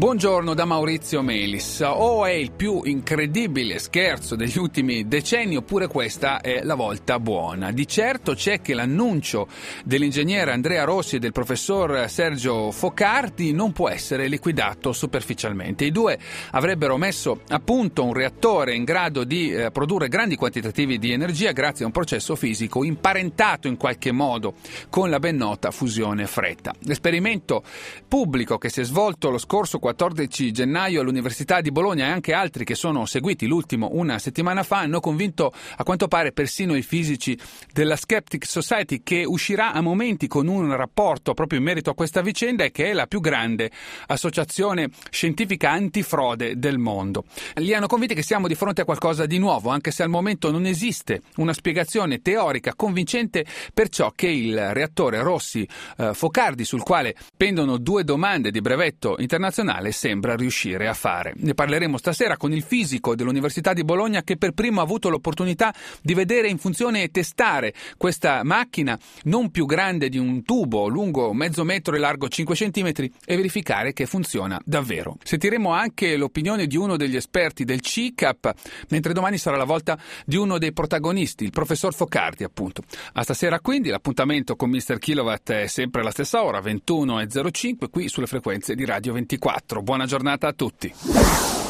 Buongiorno da Maurizio Melis. O è il più incredibile scherzo degli ultimi decenni oppure questa è la volta buona? Di certo c'è che l'annuncio dell'ingegnere Andrea Rossi e del professor Sergio Focardi non può essere liquidato superficialmente. I due avrebbero messo a punto un reattore in grado di produrre grandi quantitativi di energia grazie a un processo fisico imparentato in qualche modo con la ben nota fusione fredda. L'esperimento pubblico che si è svolto lo scorso 14 gennaio all'Università di Bologna e anche altri che sono seguiti, l'ultimo una settimana fa, hanno convinto a quanto pare persino i fisici della Skeptic Society, che uscirà a momenti con un rapporto proprio in merito a questa vicenda e che è la più grande associazione scientifica antifrode del mondo. Li hanno convinti che siamo di fronte a qualcosa di nuovo, anche se al momento non esiste una spiegazione teorica convincente per ciò che il reattore Rossi-Focardi, sul quale pendono 2 domande di brevetto internazionale, sembra riuscire a fare. Ne parleremo stasera con il fisico dell'Università di Bologna che per primo ha avuto l'opportunità di vedere in funzione e testare questa macchina non più grande di un tubo lungo mezzo metro e largo 5 centimetri e verificare che funziona davvero. Sentiremo anche l'opinione di uno degli esperti del CICAP, mentre domani sarà la volta di uno dei protagonisti, il professor Focardi appunto. A stasera quindi l'appuntamento con Mr. Kilowatt è sempre alla stessa ora, 21:05, qui sulle frequenze di Radio 24. Buona giornata a tutti.